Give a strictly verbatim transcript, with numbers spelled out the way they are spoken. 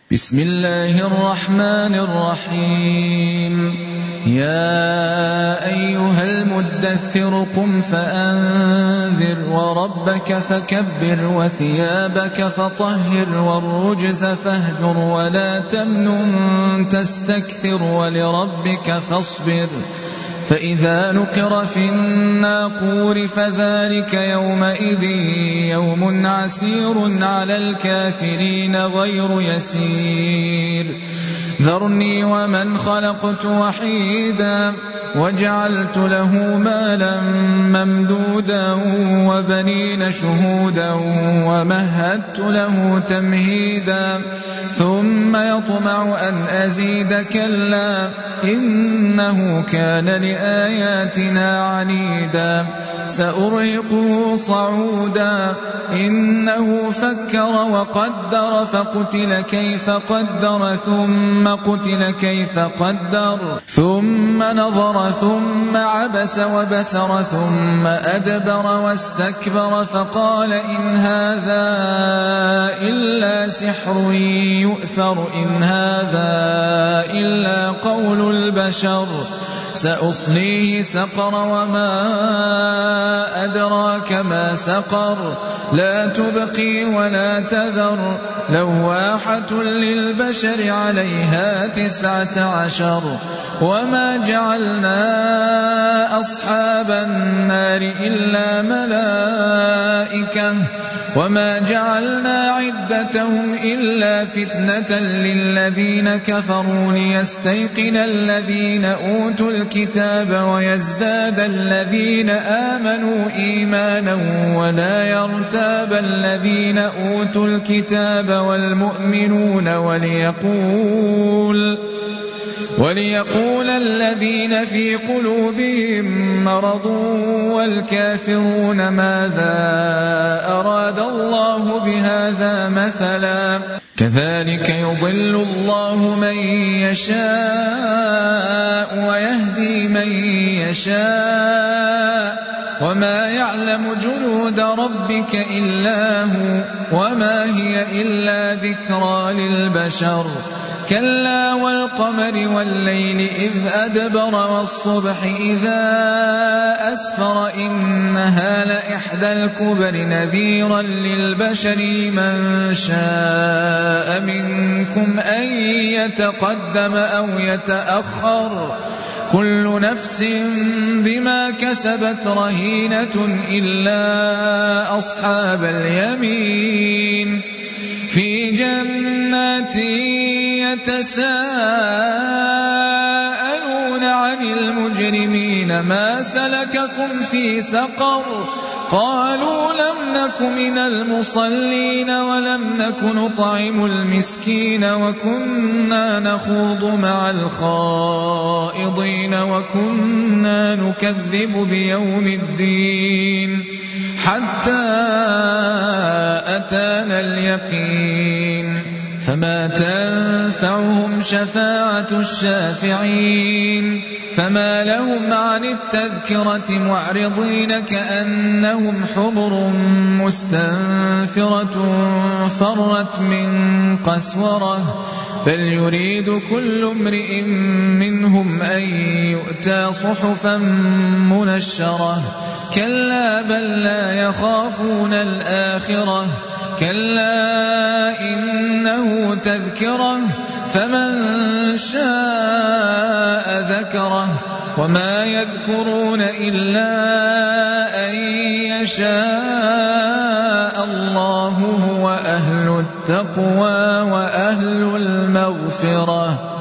بسم الله الرحمن الرحيم يا أيها المدثر قم فأنذر وربك فكبر وثيابك فطهر والرجز فاهجر ولا تمنن تستكثر ولربك فاصبر فإذا نقر في الناقور فذلك يومئذ يوم عسير على الكافرين غير يسير ذرني ومن خلقت وحيدا وجعلت له مالا ممدودا وبنين شهودا ومهدت له تمهيدا ثم يطمع أن أزيد كلا إنه كان لآياتنا عنيدا سأرهقه صعودا إنه فكر وقدر فقتل كيف قدر ثم قتل كيف قدر ثم نظر ثم عبس وبسر ثم أدبر واستكبر فقال إن هذا إلا سحر يؤثر إن هذا إلا قول البشر سأصليه سقر وما أدراك ما سقر لا تبقي ولا تذر لواحة للبشر عليها تسعة عشر وما جعلنا أصحاب النار إلا ملائكة وما جعلنا عدتهم إلا فتنة للذين كفروا ليستيقن الذين أوتوا الكتاب ويزداد الذين آمنوا إيمانا ولا يرتاب الذين أوتوا الكتاب والمؤمنون وليقول وليقول الذين في قلوبهم مرض والكافرون ماذا أراد الله بهذا مثلا كذلك يضل الله من يشاء ويهدي من يشاء وما يعلم جنود ربك إلا هو وما هي إلا ذكرى للبشر كلا والقمر والليل إذ أدبر والصبح إذا أسفر إنها لإحدى الكبر نذيرا للبشر من شاء منكم أن يتقدم أو يتأخر كل نفس بما كسبت رهينة إلا أصحاب اليمين في جنات يتساءلون عن المجرمين ما سلككم في سقر قالوا لم نك من المصلين ولم نك نطعم المسكين وكنا نخوض مع الخائضين وكنا نكذب بيوم الدين حتى أتانا اليقين فما تنفعهم شفاعة الشافعين فما لهم عن التذكرة معرضين كأنهم حمر مستنفرة فرت من قسورة بل يريد كل امرئ منهم أن يؤتى صحفا منشرة كلا بل لا يخافون الآخرة كلا إنه تذكرة فمن شاء ذكره وما يذكرون إلا أن يشاء الله هو أهل التقوى وأهل المغفرة.